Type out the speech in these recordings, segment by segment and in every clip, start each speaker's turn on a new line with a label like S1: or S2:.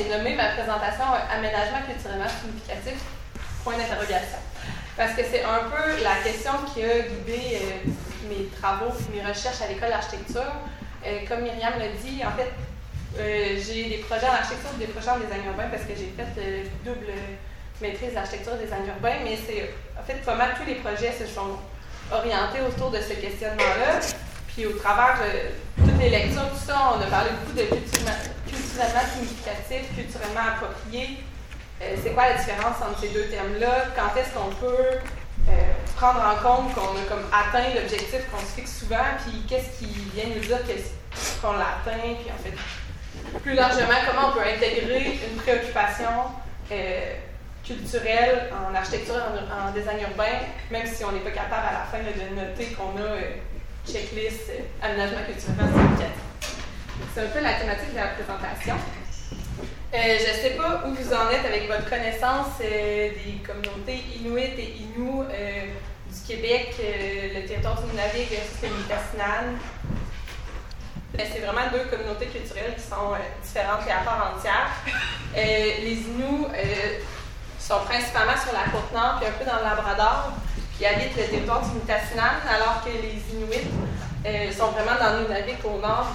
S1: nommé ma présentation Aménagement culturellement significatif, point d'interrogation. Parce que c'est un peu la question qui a guidé mes travaux et mes recherches à l'école d'architecture. Comme Myriam l'a dit, en fait, j'ai des projets en architecture et des projets en design urbain parce que j'ai fait double maîtrise d'architecture et design urbain, mais c'est en fait pas mal tous les projets se sont orientés autour de ce questionnement-là. Puis au travers de toutes les lectures, tout ça, on a parlé beaucoup de culturellement significatif, culturellement approprié. C'est quoi la différence entre ces deux termes-là? Quand est-ce qu'on peut prendre en compte qu'on a comme atteint l'objectif qu'on se fixe souvent, puis qu'est-ce qui vient nous dire qu'on l'a atteint, puis en fait, plus largement, comment on peut intégrer une préoccupation culturelle en architecture et en design urbain, même si on n'est pas capable à la fin de noter qu'on a checklist aménagement culturellement significatif. C'est un peu la thématique de la présentation. Je ne sais pas où vous en êtes avec votre connaissance des communautés Inuit et Innu du Québec, le territoire du Nunavik versus le Nitassinan. C'est vraiment deux communautés culturelles qui sont différentes et à part entière. Les Inuits sont principalement sur la côte nord puis un peu dans le Labrador, puis habitent le territoire du Nitassinan, alors que les Inuits sont vraiment dans le Nunavik au nord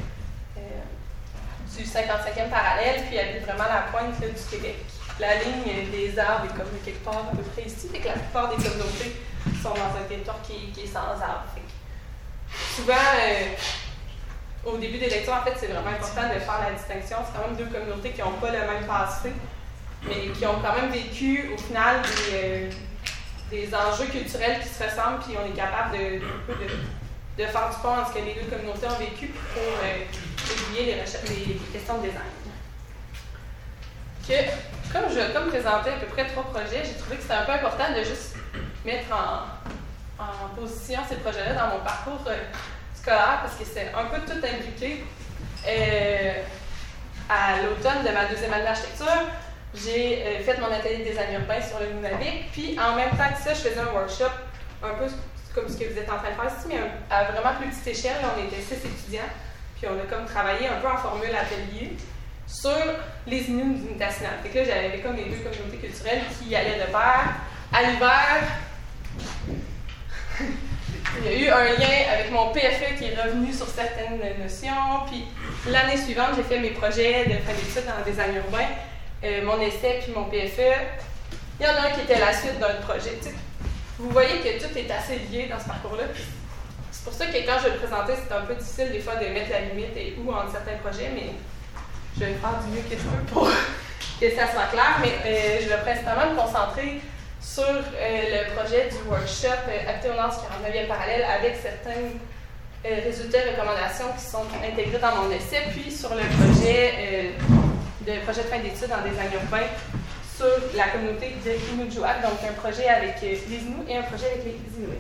S1: du 55e parallèle, puis habitent vraiment la pointe là, du Québec. La ligne des arbres est comme quelque part à peu près ici, fait que la plupart des communautés sont dans un territoire qui est sans arbres. Souvent, au début des lectures, en fait, c'est vraiment important de faire la distinction. C'est quand même deux communautés qui n'ont pas le même passé, mais qui ont quand même vécu, au final, des enjeux culturels qui se ressemblent, puis on est capable de faire du pont entre ce que les deux communautés ont vécu pour aiguiller les questions de design. Comme présenté à peu près 3 projets, j'ai trouvé que c'était un peu important de juste mettre en position ces projets-là dans mon parcours scolaire, parce que c'est un peu tout impliqué. À l'automne de ma deuxième année d'architecture, j'ai fait mon atelier de design urbain sur le Nunavik, puis en même temps que ça, je faisais un workshop un peu comme ce que vous êtes en train de faire ici, mais à vraiment plus petite échelle. On était 6 étudiants, puis on a comme travaillé un peu en formule atelier sur les Inuits du Nitassinan. Fait que là, j'avais comme les deux communautés culturelles qui allaient de pair. À l'hiver, il y a eu un lien avec mon PFE qui est revenu sur certaines notions, puis l'année suivante, j'ai fait mes projets de fin d'études en design urbain, mon essai puis mon PFE. Il y en a un qui était la suite d'un projet. T'sais, vous voyez que tout est assez lié dans ce parcours-là. C'est pour ça que quand je vais le présenter, c'est un peu difficile des fois de mettre la limite et où entre certains projets, mais je vais faire du mieux que je peux pour que ça soit clair. Mais je vais principalement me concentrer sur le projet du workshop Habiter au Nord du 49e parallèle avec certains résultats et recommandations qui sont intégrés dans mon essai, puis sur le projet de fin d'études en design urbain sur la communauté de Inukjuak, donc un projet avec les Inuits et un projet avec les Inuits.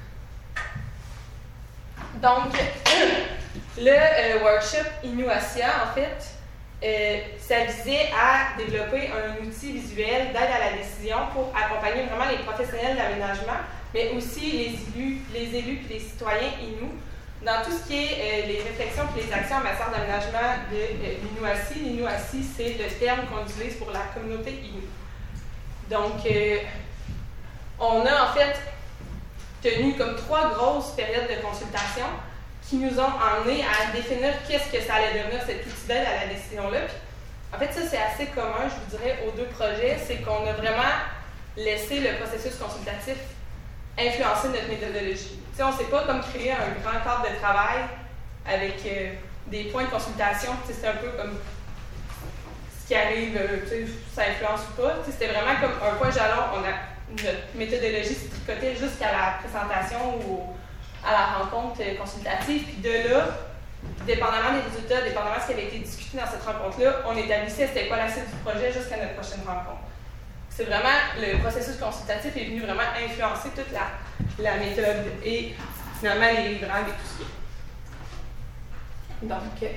S1: Donc, le workshop Inuasia, en fait, ça visait à développer un outil visuel d'aide à la décision pour accompagner vraiment les professionnels d'aménagement, mais aussi les élus et les citoyens Inuits dans tout ce qui est les réflexions et les actions en matière d'aménagement de l'Inuasie. L'Inuasie, c'est le terme qu'on utilise pour la communauté Inuit. Donc, on a en fait tenu comme 3 grosses périodes de consultation qui nous ont emmenés à définir qu'est-ce que ça allait devenir cet outil d'aide à la décision-là. Puis, en fait, ça, c'est assez commun, je vous dirais, aux 2 projets, c'est qu'on a vraiment laissé le processus consultatif influencer notre méthodologie. T'sais, on ne s'est pas comme créer un grand cadre de travail avec des points de consultation. C'est un peu comme ce qui arrive, ça influence ou pas. C'était vraiment comme un point jalon. Notre méthodologie s'est tricotée jusqu'à la présentation ou à la rencontre consultative. Puis de là, dépendamment des résultats, dépendamment de ce qui avait été discuté dans cette rencontre-là, on établissait c'était quoi la suite du projet jusqu'à notre prochaine rencontre. C'est vraiment, le processus consultatif est venu vraiment influencer toute la méthode et finalement les livrables et tout ce qui est. Donc,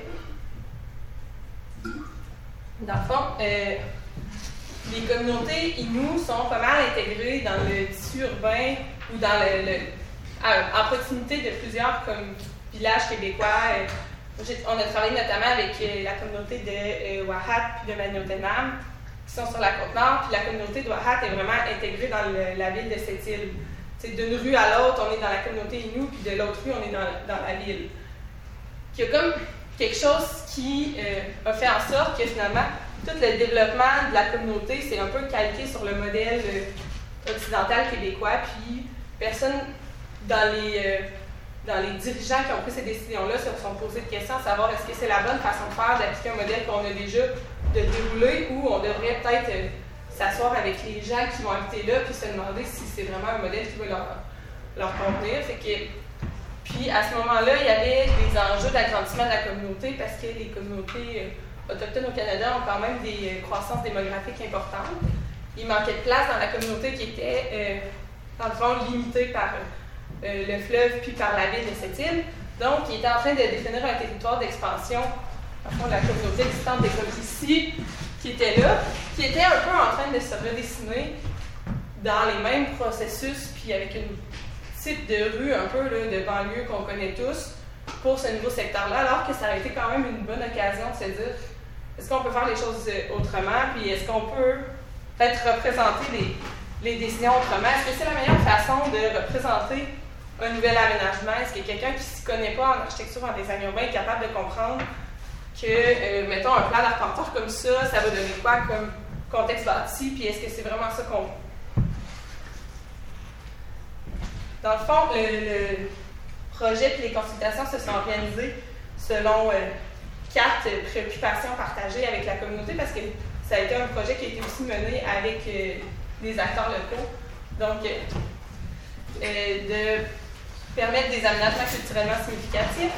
S1: dans le fond, les communautés Inuits sont pas mal intégrées dans le tissu urbain ou dans en proximité de plusieurs comme villages québécois, On a travaillé notamment avec la communauté de Wahat puis de Maniotenam, qui sont sur la Côte-Nord, puis la communauté de Wahat est vraiment intégrée dans la ville de cette île. D'une rue à l'autre, on est dans la communauté Innu, puis de l'autre rue, on est dans la ville. Il y a comme quelque chose qui a fait en sorte que finalement, tout le développement de la communauté, c'est un peu calqué sur le modèle occidental québécois, puis personne dans les dirigeants qui ont pris ces décisions-là se sont posé de questions à savoir est-ce que c'est la bonne façon de faire, d'appliquer un modèle qu'on a déjà de dérouler, ou on devrait peut-être s'asseoir avec les gens qui vont habiter là puis se demander si c'est vraiment un modèle qui va leur convenir. Puis à ce moment-là, il y avait des enjeux d'agrandissement de la communauté parce que les communautés autochtones au Canada ont quand même des croissances démographiques importantes. Il manquait de place dans la communauté qui était, dans le fond, limitée par le fleuve puis par la ville de cette île. Donc, il était en train de définir un territoire d'expansion, à fond, la communauté existante des comme ici, qui était là, qui était un peu en train de se redessiner dans les mêmes processus, puis avec une type de rue un peu là, de banlieue qu'on connaît tous pour ce nouveau secteur-là, alors que ça a été quand même une bonne occasion de se dire est-ce qu'on peut faire les choses autrement, puis est-ce qu'on peut peut-être représenter les décisions autrement? Est-ce que c'est la meilleure façon de représenter un nouvel aménagement? Est-ce que quelqu'un qui ne s'y connaît pas en architecture, en design urbain est capable de comprendre que, mettons, un plan d'arpenteur comme ça va donner quoi comme contexte bâti, puis est-ce que c'est vraiment ça qu'on veut? Dans le fond, le projet et les consultations se sont organisées selon 4 préoccupations partagées avec la communauté parce que ça a été un projet qui a été aussi mené avec des acteurs locaux. Donc, de permettre des aménagements culturellement significatifs,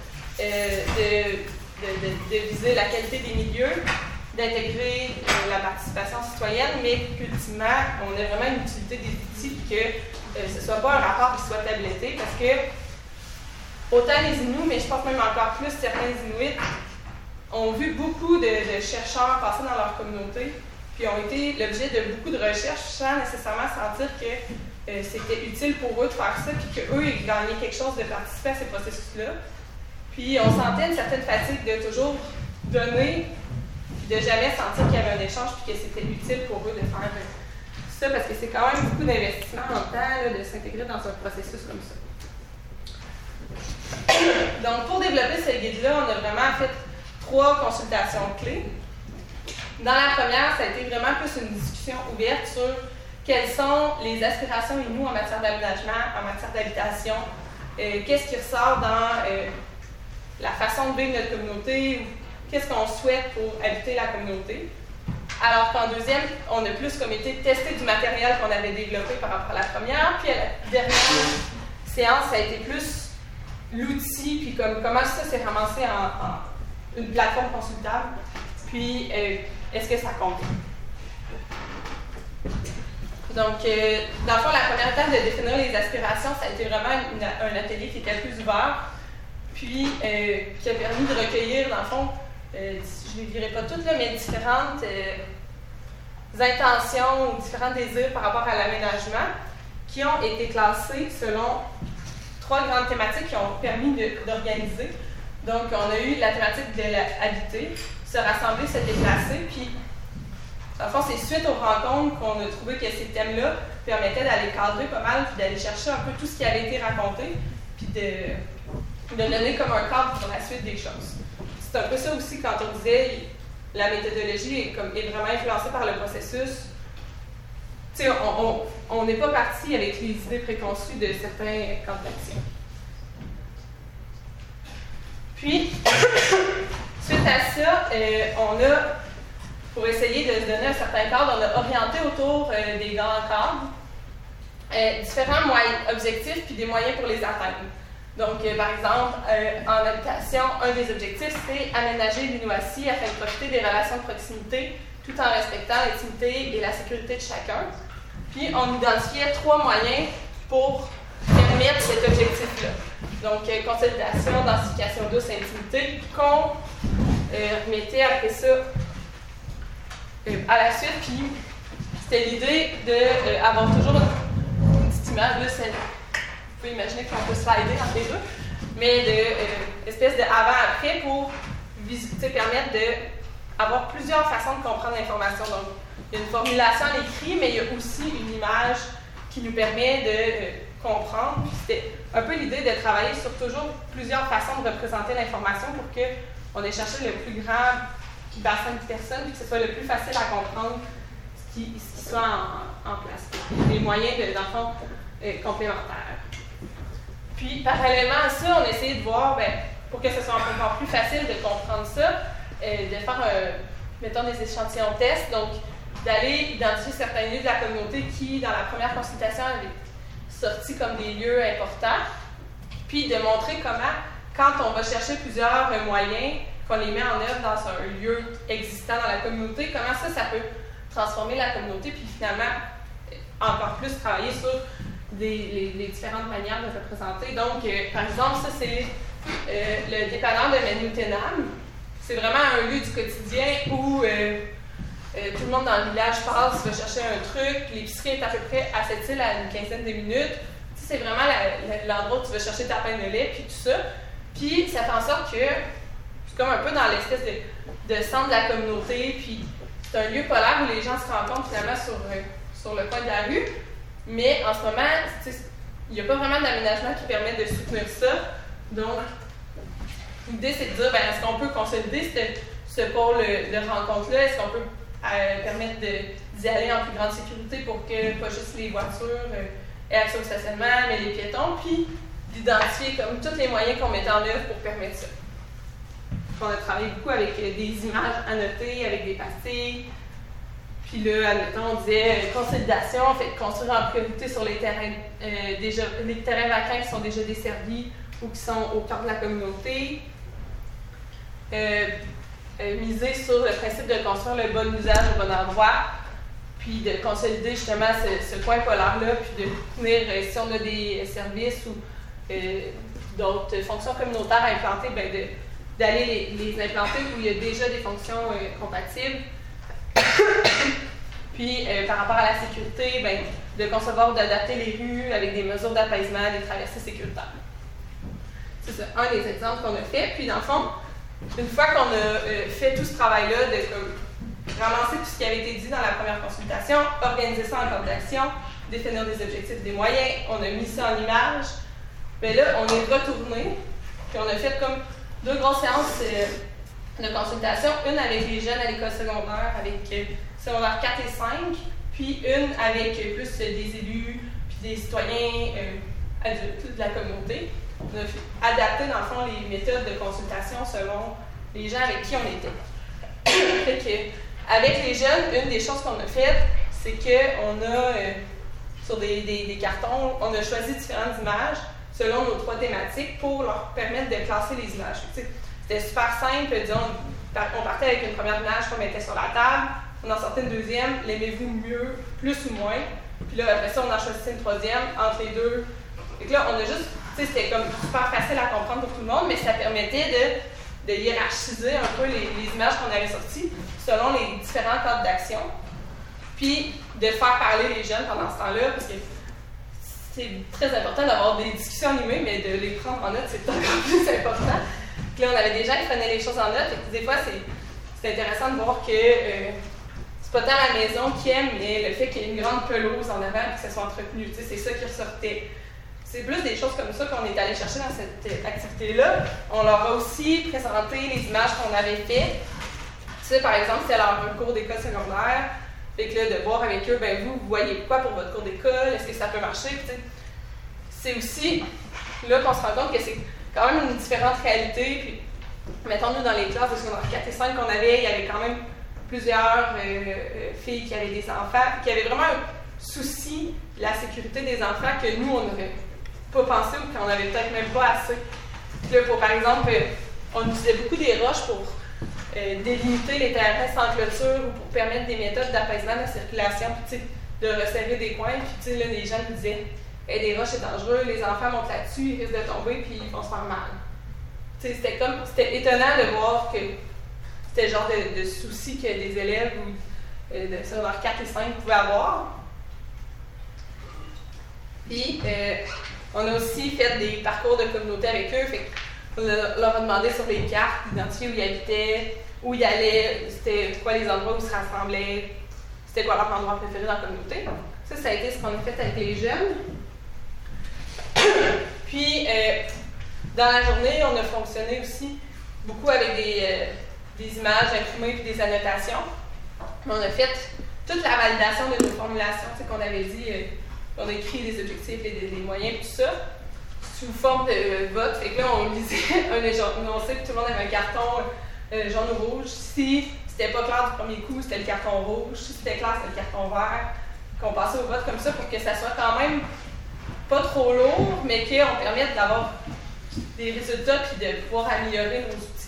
S1: de viser la qualité des milieux, d'intégrer la participation citoyenne, mais qu'ultimement, on a vraiment une utilité des outils et que ce ne soit pas un rapport qui soit tabletté, parce que autant les Inuits, mais je pense même encore plus certains Inuits, ont vu beaucoup de chercheurs passer dans leur communauté, puis ont été l'objet de beaucoup de recherches sans nécessairement sentir que c'était utile pour eux de faire ça, puis qu'eux, ils gagnaient quelque chose de participer à ces processus-là. Puis on sentait une certaine fatigue de toujours donner, puis de jamais sentir qu'il y avait un échange, puis que c'était utile pour eux de faire ça, parce que c'est quand même beaucoup d'investissement en temps là, de s'intégrer dans un processus comme ça. Donc, pour développer ce guide-là, on a vraiment fait 3 consultations clés. Dans la première, ça a été vraiment plus une discussion ouverte sur quelles sont les aspirations Inuits en matière d'aménagement, en matière d'habitation, qu'est-ce qui ressort dans la façon de vivre notre communauté, qu'est-ce qu'on souhaite pour habiter la communauté. Alors qu'en deuxième, on a plus comme été tester du matériel qu'on avait développé par rapport à la première, puis à la dernière séance, ça a été plus l'outil, puis comment ça s'est ramassé en une plateforme consultable, puis est-ce que ça compte? Donc, dans le fond, la première étape de définir les aspirations, ça a été vraiment un atelier qui était plus ouvert, puis qui a permis de recueillir, dans le fond, je ne les dirai pas toutes, là, mais différentes intentions ou différents désirs par rapport à l'aménagement qui ont été classés selon 3 grandes thématiques qui ont permis d'organiser. Donc, on a eu la thématique de l'habiter, se rassembler, se déplacer, puis dans le fond, c'est suite aux rencontres qu'on a trouvé que ces thèmes-là permettaient d'aller cadrer pas mal, puis d'aller chercher un peu tout ce qui avait été raconté, puis de donner comme un cadre pour la suite des choses. C'est un peu ça aussi quand on disait la méthodologie est vraiment influencée par le processus. Tu sais, on n'est pas parti avec les idées préconçues de certains camps d'action. Puis, suite à ça, on a, pour essayer de se donner un certain cadre, on a orienté autour des grands cadres différents objectifs puis des moyens pour les atteindre. Donc, par exemple, en habitation, un des objectifs, c'est aménager l'Inuassi afin de profiter des relations de proximité tout en respectant l'intimité et la sécurité de chacun. Puis, on identifiait 3 moyens pour permettre cet objectif-là. Donc, consolidation, densification douce, intimité, qu'on remettait après ça à la suite. Puis, c'était l'idée d'avoir toujours une petite image, là, vous pouvez imaginer qu'on peut slider entre les deux, mais espèce de avant-après pour permettre d'avoir plusieurs façons de comprendre l'information. Donc, il y a une formulation à l'écrit, mais il y a aussi une image qui nous permet de comprendre. Puis c'était un peu l'idée de travailler sur toujours plusieurs façons de représenter l'information pour qu'on ait cherché le plus grand bassin de personnes, puis que ce soit le plus facile à comprendre ce qui soit en place. Des moyens, dans le fond, complémentaires. Puis, parallèlement à ça, on a essayé de voir, pour que ce soit encore plus facile de comprendre ça, de faire, mettons, des échantillons tests, donc d'aller identifier certains lieux de la communauté qui, dans la première consultation, avaient sorti comme des lieux importants, puis de montrer comment, quand on va chercher plusieurs moyens, qu'on les met en œuvre dans un lieu existant dans la communauté, comment ça peut transformer la communauté, puis finalement, encore plus travailler sur les différentes manières de représenter. Donc, par exemple, ça, c'est le dépanneur de Méniltenam. C'est vraiment un lieu du quotidien où tout le monde dans le village passe, va chercher un truc. L'épicerie est à peu près à cette île à une quinzaine de minutes. C'est vraiment l'endroit où tu vas chercher ta pain de lait, puis tout ça. Puis, ça fait en sorte que c'est comme un peu dans l'espèce de centre de la communauté, puis c'est un lieu polaire où les gens se rencontrent finalement sur le coin de la rue. Mais en ce moment, il n'y a pas vraiment d'aménagement qui permet de soutenir ça. Donc, l'idée, c'est de dire, est-ce qu'on peut consolider ce pôle de rencontre-là? Est-ce qu'on peut permettre d'y aller en plus grande sécurité pour que pas juste les voitures aient accès au stationnement, mais les piétons, puis d'identifier comme tous les moyens qu'on met en œuvre pour permettre ça. On a travaillé beaucoup avec des images annotées, avec des pastilles. Puis là, admettons, on disait consolidation, fait construire en priorité sur les terrains vacants qui sont déjà desservis ou qui sont au cœur de la communauté. Miser sur le principe de construire le bon usage au bon endroit, puis de consolider justement ce coin polaire-là, puis de tenir, si on a des services ou d'autres fonctions communautaires à implanter, d'aller les implanter où il y a déjà des fonctions compatibles. Puis, par rapport à la sécurité, de concevoir ou d'adapter les rues avec des mesures d'apaisement, des traversées sécuritaires. C'est ça, un des exemples qu'on a fait. Puis, dans le fond, une fois qu'on a fait tout ce travail-là, de ramasser tout ce qui avait été dit dans la première consultation, organiser ça en cadre d'action, définir des objectifs, des moyens, on a mis ça en image. Là, on est retourné, puis on a fait comme 2 grosses séances de consultation, une avec les jeunes à l'école secondaire, avec secondaire 4 et 5, puis une avec plus des élus, puis des citoyens adultes de la communauté. On a adapté, dans le fond, les méthodes de consultation selon les gens avec qui on était. Fait que, avec les jeunes, une des choses qu'on a faites, c'est qu'on a, sur des cartons, on a choisi différentes images selon nos 3 thématiques pour leur permettre de classer les images. C'était super simple, disons, on partait avec une première image qu'on mettait sur la table, on en sortait une deuxième, l'aimez-vous mieux, plus ou moins, puis là, après ça, on en choisissait une troisième, entre les deux. Et là, on a juste, c'était comme super facile à comprendre pour tout le monde, mais ça permettait de hiérarchiser un peu les images qu'on avait sorties selon les différents cadres d'action, puis de faire parler les jeunes pendant ce temps-là, parce que c'est très important d'avoir des discussions animées, mais de les prendre en note, c'est encore plus important. Puis là, on avait des gens qui prenaient les choses en note, et des fois, c'est intéressant de voir que c'est pas tant la maison qui aime, mais le fait qu'il y ait une grande pelouse en avant et que ça soit entretenu, c'est ça qui ressortait. C'est plus des choses comme ça qu'on est allé chercher dans cette activité-là. On leur a aussi présenté les images qu'on avait faites. Par exemple, c'était leur cours d'école secondaire. Fait que là, de voir avec eux, vous voyez quoi pour votre cours d'école? Est-ce que ça peut marcher? C'est aussi là qu'on se rend compte que c'est quand même une différente réalité. Puis, mettons-nous dans les classes de secondaire 4 et 5 qu'on avait, il y avait quand même plusieurs filles qui avaient des enfants, qui avaient vraiment un souci de la sécurité des enfants que nous, on n'aurait pas pensé ou qu'on n'avait peut-être même pas assez. Puis là, par exemple, on utilisait beaucoup des roches pour délimiter les terrains sans clôture ou pour permettre des méthodes d'apaisement de la circulation, puis de resserrer des coins. Puis là, les gens nous disaient des roches, c'est dangereux, les enfants montent là-dessus, ils risquent de tomber, puis ils vont se faire mal. C'était étonnant de voir que c'était le genre de soucis que des élèves de secondaire 4 et 5 pouvaient avoir. Puis, on a aussi fait des parcours de communauté avec eux. Fait leur a demandé sur les cartes d'identifier où ils habitaient, où ils allaient, c'était quoi les endroits où ils se rassemblaient, c'était quoi leur endroit préféré dans la communauté. Ça a été ce qu'on a fait avec les jeunes. Puis, dans la journée, on a fonctionné aussi beaucoup avec des images imprimées et des annotations. On a fait toute la validation de nos formulations, qu'on avait dit, on a écrit des objectifs et des moyens, tout ça, sous forme de vote. Fait que là, on lisait un énoncé, puis tout le monde avait un carton jaune ou rouge. Si c'était pas clair du premier coup, c'était le carton rouge. Si c'était clair, c'était le carton vert. Qu'on passait au vote comme ça pour que ça soit quand même pas trop lourd, mais qu'on permette d'avoir des résultats puis de pouvoir améliorer nos outils.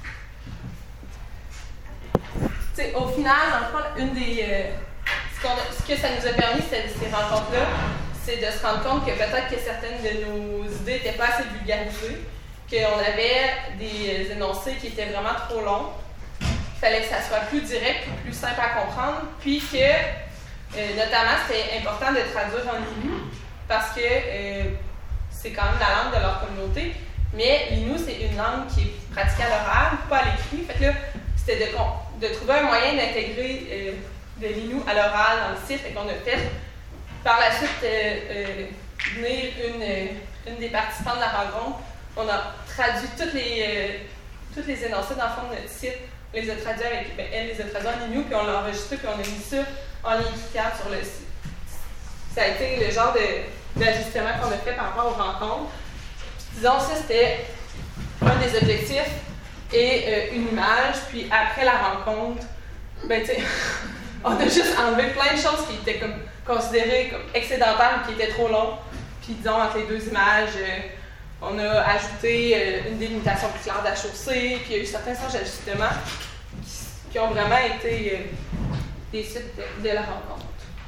S1: T'sais, au final, dans le fond, ce que ça nous a permis, ces rencontres-là, c'est de se rendre compte que peut-être que certaines de nos idées n'étaient pas assez vulgarisées, qu'on avait des énoncés qui étaient vraiment trop longs, qu'il fallait que ça soit plus direct, plus simple à comprendre, puis que, notamment, c'était important de traduire en Innu, parce que c'est quand même la langue de leur communauté, mais l'Innu, c'est une langue qui est pratiquée à l'oral, pas à l'écrit. Fait que là, c'était de trouver un moyen d'intégrer de l'Innu à l'oral dans le site. Fait qu'on a fait, par la suite, venir une des participantes de la rencontre. On a traduit toutes les énoncés dans le fond de notre site. On les a traduits elle les a traduits en Innu, puis on l'a enregistré, puis on a mis ça en lien cliquable sur le site. Ça a été le genre d'ajustement qu'on a fait par rapport aux rencontres. Disons, ça, c'était un des objectifs et une image. Puis après la rencontre, ben, tu sais, on a juste enlevé plein de choses qui étaient comme considérées comme excédentaires ou qui étaient trop longues. Puis, disons, entre les deux images, on a ajouté une délimitation plus claire de la chaussée. Puis, il y a eu certains ajustements qui ont vraiment été des suites de la rencontre.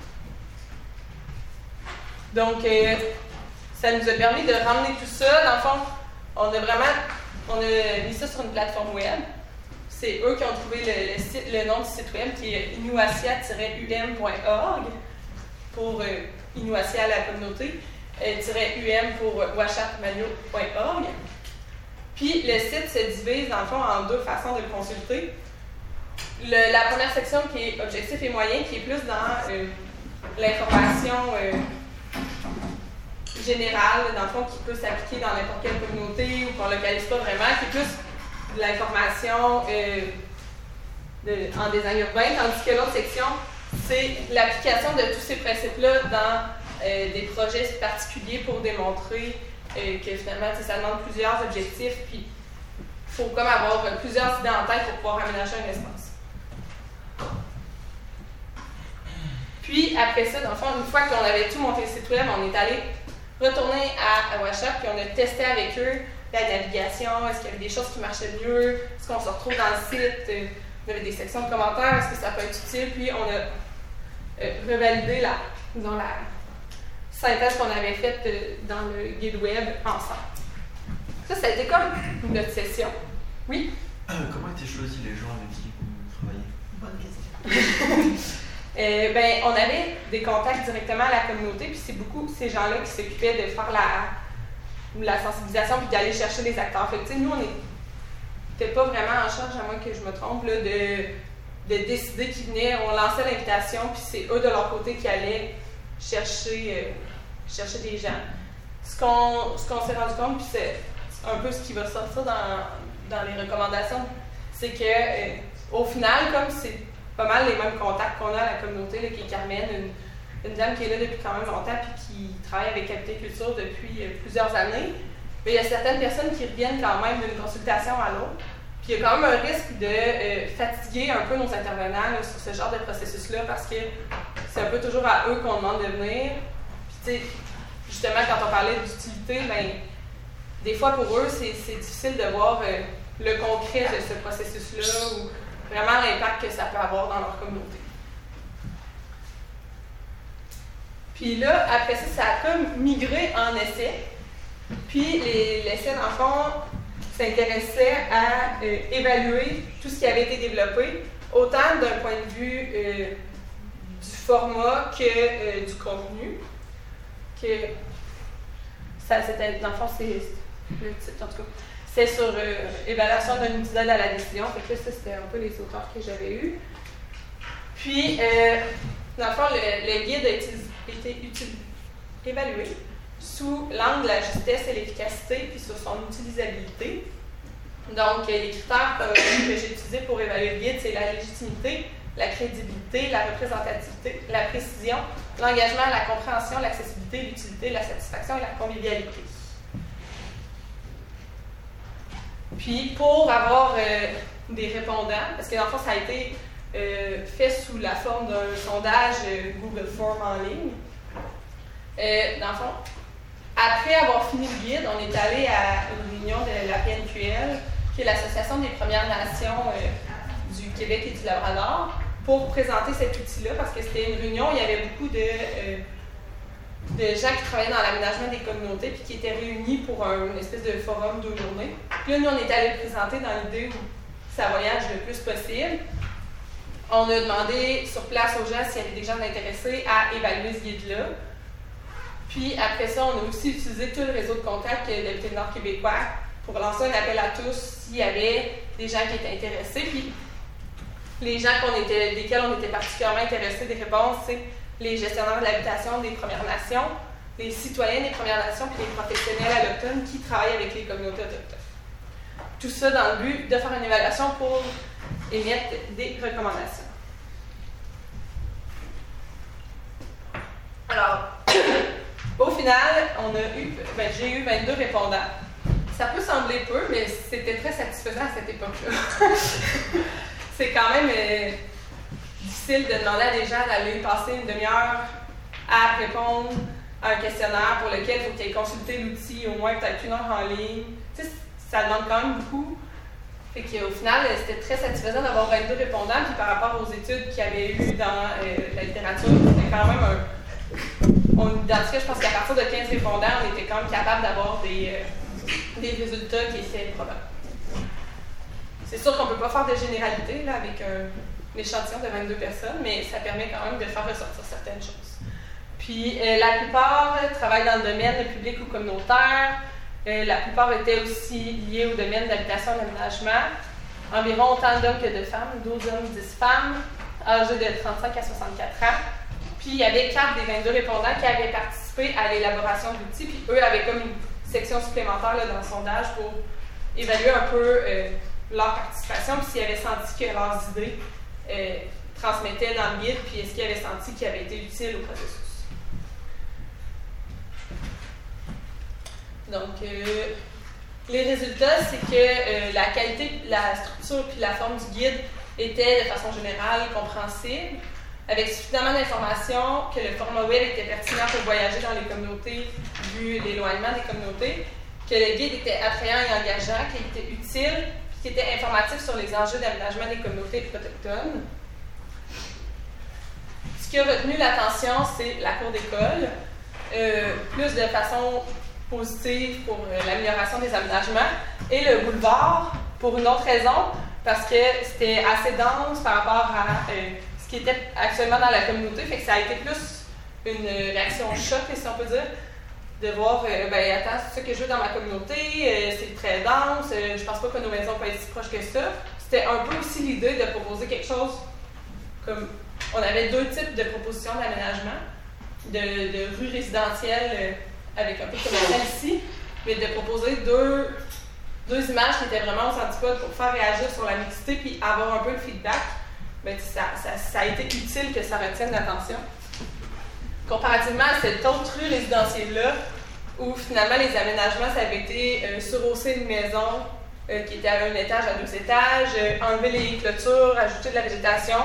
S1: Donc, ça nous a permis de ramener tout ça. Dans le fond, on a mis ça sur une plateforme web. C'est eux qui ont trouvé le nom du site web qui est inuasia-um.org pour Inuasia la communauté, -um pour washatmanio.org. Puis le site se divise dans le fond en deux façons de le consulter. La première section qui est objectifs et moyens, qui est plus dans l'information générale, dans le fond, qui peut s'appliquer dans n'importe quelle communauté ou qu'on ne localise pas vraiment, qui est plus de l'information en design urbain, tandis que l'autre section, c'est l'application de tous ces principes-là dans des projets particuliers pour démontrer que finalement, ça demande plusieurs objectifs, puis il faut comme avoir plusieurs idées en tête pour pouvoir aménager un espace. Puis après ça, dans le fond, une fois qu'on avait tout monté le site web, on est allé retourner à Washat, puis on a testé avec eux la navigation, est-ce qu'il y avait des choses qui marchaient mieux, est-ce qu'on se retrouve dans le site, il y avait des sections de commentaires, est-ce que ça peut être utile, puis on a revalidé la synthèse qu'on avait faite dans le guide web ensemble. Ça a été comme notre session. Oui?
S2: Comment étaient choisis les gens avec qui vous travaillez?
S1: Bonne question. On avait des contacts directement à la communauté, puis c'est beaucoup ces gens-là qui s'occupaient de faire la sensibilisation puis d'aller chercher les acteurs. Fait que, nous, on n'était pas vraiment en charge, à moins que je me trompe, là, de décider qui venait. On lançait l'invitation, puis c'est eux de leur côté qui allaient chercher des gens. Ce qu'on s'est rendu compte, puis c'est un peu ce qui va sortir dans les recommandations, c'est que au final, comme c'est pas mal les mêmes contacts qu'on a à la communauté, là, qui est Carmen, une dame qui est là depuis quand même longtemps puis qui travaille avec Capitale Culture depuis plusieurs années. Mais il y a certaines personnes qui reviennent quand même d'une consultation à l'autre. Puis il y a quand même un risque de fatiguer un peu nos intervenants là, sur ce genre de processus-là parce que c'est un peu toujours à eux qu'on demande de venir. Puis tu sais, justement, quand on parlait d'utilité, des fois pour eux, c'est difficile de voir le concret de ce processus-là ou vraiment l'impact que ça peut avoir dans leur communauté. Puis là, après ça, ça a comme migré en essai. Puis l'essai, dans le fond, s'intéressait à évaluer tout ce qui avait été développé, autant d'un point de vue du format que du contenu. Que ça, c'était, dans le fond, c'est le titre, en tout cas. c'était sur évaluation d'un outil d'aide à la décision. Fait que là, ça, c'était un peu les auteurs que j'avais eus. Puis, dans le fond, le guide a été évalué sous l'angle de la justesse et l'efficacité, puis sur son utilisabilité. Donc, les critères que j'ai utilisés pour évaluer le guide, c'est la légitimité, la crédibilité, la représentativité, la précision, l'engagement, la compréhension, l'accessibilité, l'utilité, la satisfaction et la convivialité. Puis, pour avoir des répondants, parce que dans le fond, ça a été fait sous la forme d'un sondage Google Form en ligne. Dans le fond, après avoir fini le guide, on est allé à une réunion de la PNQL, qui est l'Association des Premières Nations du Québec et du Labrador, pour présenter cet outil-là, parce que c'était une réunion où il y avait beaucoup de gens qui travaillaient dans l'aménagement des communautés, puis qui étaient réunis pour une espèce de forum de journée. Puis là, nous, on est allé le présenter dans l'idée où ça voyage le plus possible. On a demandé sur place aux gens s'il y avait des gens intéressés à évaluer ce guide-là. Puis après ça, on a aussi utilisé tout le réseau de contacts de l'Habité Nord québécois pour lancer un appel à tous s'il y avait des gens qui étaient intéressés. Puis les gens desquels on était particulièrement intéressés des réponses, c'est les gestionnaires de l'habitation des Premières Nations, les citoyens des Premières Nations puis les professionnels autochtones qui travaillent avec les communautés autochtones. Tout ça dans le but de faire une évaluation pour émettre des recommandations. Alors, au final, j'ai eu 22 répondants. Ça peut sembler peu, mais c'était très satisfaisant à cette époque-là. C'est quand même difficile de demander à des gens d'aller passer une demi-heure à répondre à un questionnaire pour lequel il faut qu'ils aient consulté l'outil au moins peut-être une heure en ligne. Tu sais, ça demande quand même beaucoup. Fait qu'au final, c'était très satisfaisant d'avoir 22 répondants, puis par rapport aux études qu'il y avait eu dans la littérature, c'était quand même on identifiait, je pense qu'à partir de 15 répondants, on était quand même capable d'avoir des résultats qui étaient probables. C'est sûr qu'on ne peut pas faire de généralité là, avec un échantillon de 22 personnes, mais ça permet quand même de faire ressortir certaines choses. Puis la plupart travaillent dans le domaine public ou communautaire. La plupart étaient aussi liés au domaine de l'habitation et de l'aménagement. Environ autant d'hommes que de femmes, 12 hommes, 10 femmes, âgés de 35 à 64 ans. Puis il y avait 4 des 22 répondants qui avaient participé à l'élaboration de l'outil, puis eux avaient comme une section supplémentaire là, dans le sondage pour évaluer un peu leur participation, puis s'ils avaient senti que leurs idées transmettaient dans le guide, puis est-ce qu'ils avaient senti qu'ils avaient été utiles au processus. Donc, les résultats, c'est que la qualité, la structure puis la forme du guide étaient de façon générale compréhensibles, avec suffisamment d'informations que le format web était pertinent pour voyager dans les communautés, vu l'éloignement des communautés, que le guide était attrayant et engageant, qu'il était utile, puis qu'il était informatif sur les enjeux d'aménagement des communautés autochtones. Ce qui a retenu l'attention, c'est la cour d'école, plus de façon positive pour l'amélioration des aménagements, et le boulevard, pour une autre raison, parce que c'était assez dense par rapport à ce qui était actuellement dans la communauté, fait que ça a été plus une réaction choc, si on peut dire, de voir, attends, c'est ça que je veux dans ma communauté, c'est très dense, je pense pas que nos maisons peuvent être si proches que ça. C'était un peu aussi l'idée de proposer quelque chose comme, on avait 2 types de propositions d'aménagement, de rues résidentielles avec un peu de commercial ici, mais de proposer deux images qui étaient vraiment aux antipodes pour faire réagir sur la mixité puis avoir un peu de feedback. Ça a été utile que ça retienne l'attention. Comparativement à cette autre rue résidentielle-là, où finalement les aménagements, ça avait été surhausser une maison qui était à un étage à 2 étages, enlever les clôtures, ajouter de la végétation.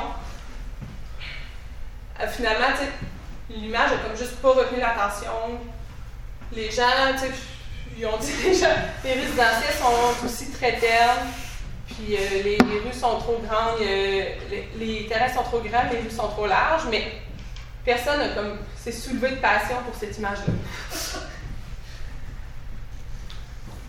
S1: Finalement, l'image n'a comme juste pas retenu l'attention. Les gens, ils ont dit déjà, les résidentiels sont aussi très ternes. Puis les rues sont trop grandes, les terrains sont trop grands, les rues sont trop larges, mais personne n'a comme s'est soulevé de passion pour cette image-là.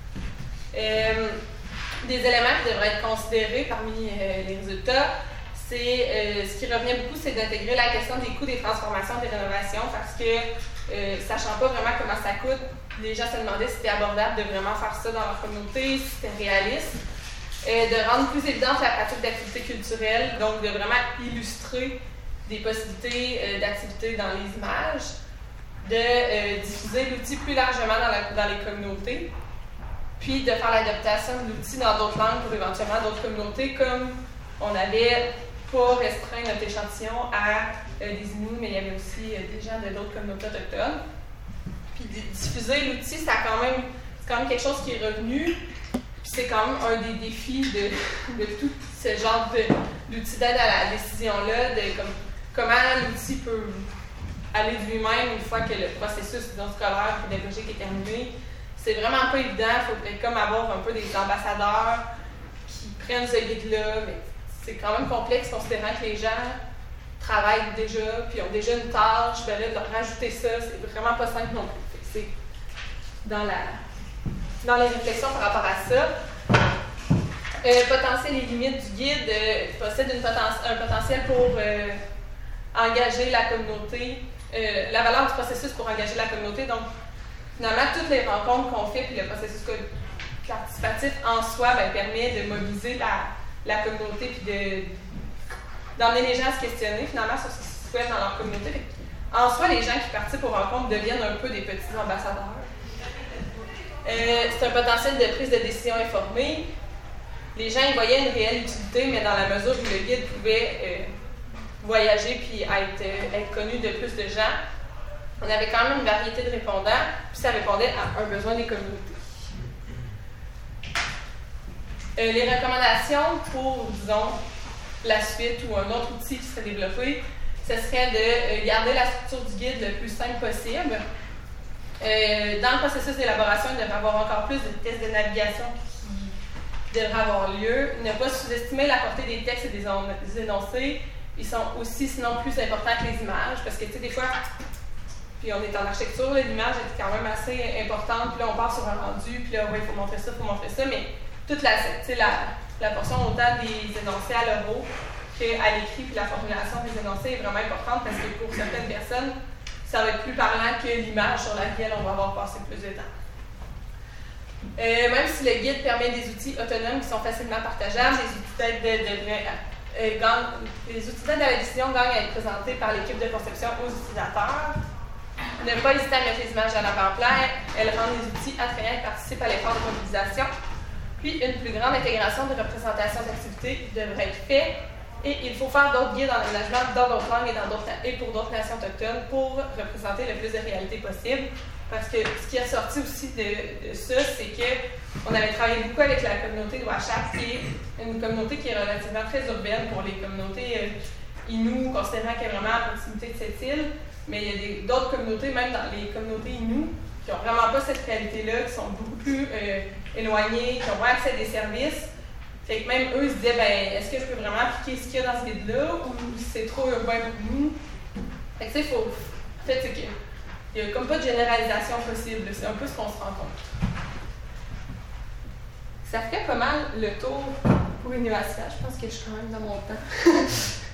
S1: Des éléments qui devraient être considérés parmi les résultats, ce qui revenait beaucoup, c'est d'intégrer la question des coûts des transformations, des rénovations, parce que, sachant pas vraiment comment ça coûte, les gens se demandaient si c'était abordable de vraiment faire ça dans leur communauté, si c'était réaliste. De rendre plus évidente la pratique d'activités culturelles, donc de vraiment illustrer des possibilités d'activités dans les images, de diffuser l'outil plus largement dans les communautés, puis de faire l'adaptation de l'outil dans d'autres langues pour éventuellement d'autres communautés, comme on n'avait pas restreint notre échantillon à des Inuits, mais il y avait aussi des gens de d'autres communautés autochtones. Puis diffuser l'outil, c'est quand même quelque chose qui est revenu. Puis c'est quand même un des défis de tout ce genre d'outil d'aide à la décision-là, de comment l'outil peut aller de lui-même une fois que le processus scolaire pédagogique est terminé. C'est vraiment pas évident, il faudrait comme avoir un peu des ambassadeurs qui prennent ce guide-là, mais c'est quand même complexe considérant que les gens travaillent déjà, puis ont déjà une tâche, ben là, de leur rajouter ça, c'est vraiment pas simple non plus. C'est dans les réflexions par rapport à ça. Potentiel et limites du guide possède un potentiel pour engager la communauté, la valeur du processus pour engager la communauté. Donc, finalement, toutes les rencontres qu'on fait, puis le processus participatif en soi permet de mobiliser la communauté, puis d'emmener les gens à se questionner finalement sur ce qu'ils souhaitent dans leur communauté. En soi, les gens qui participent aux rencontres deviennent un peu des petits ambassadeurs. C'est un potentiel de prise de décision informée. Les gens y voyaient une réelle utilité, mais dans la mesure où le guide pouvait voyager puis être connu de plus de gens, on avait quand même une variété de répondants, puis ça répondait à un besoin des communautés. Les recommandations pour, disons, la suite ou un autre outil qui serait développé, ce serait de garder la structure du guide le plus simple possible. Dans le processus d'élaboration, il devrait y avoir encore plus de tests de navigation qui devraient avoir lieu. Ne pas sous-estimer la portée des textes et des énoncés. Ils sont aussi, sinon, plus importants que les images, parce que, tu sais, des fois, puis on est en architecture, l'image est quand même assez importante, puis là, on part sur un rendu, puis là, ouais, il faut montrer ça, mais toute la portion autant des énoncés à l'oraux qu'à l'écrit, puis la formulation des énoncés est vraiment importante, parce que pour certaines personnes, ça va être plus parlant que l'image sur laquelle on va avoir passé plus de temps. Même si le guide permet des outils autonomes qui sont facilement partageables, les outils d'aide les outils d'aide à la décision gagnent à être présentés par l'équipe de conception aux utilisateurs. Ne pas hésiter à mettre les images à l'avant-plan, elles rendent les outils attrayants et participent à l'effort de mobilisation. Puis, une plus grande intégration de représentation d'activités devrait être faite. Et il faut faire d'autres guides en aménagement dans d'autres langues et pour d'autres nations autochtones pour représenter le plus de réalité possible. Parce que ce qui est ressorti aussi de ça, c'est qu'on avait travaillé beaucoup avec la communauté de Ouachak, qui est une communauté qui est relativement très urbaine pour les communautés Inuits, considérant qu'elle est vraiment à proximité de cette île. Mais il y a d'autres communautés, même dans les communautés Inuits, qui n'ont vraiment pas cette réalité-là, qui sont beaucoup plus éloignées, qui ont moins accès à des services. Fait que même eux se disaient, est-ce que je peux vraiment appliquer ce qu'il y a dans ce guide-là ou c'est trop urbain pour nous? Fait que tu sais, en fait, c'est qu'il n'y a comme pas de généralisation possible. C'est un peu ce qu'on se rend compte. Ça ferait pas mal le tour pour Inuasia. Je pense que je suis quand même dans mon temps.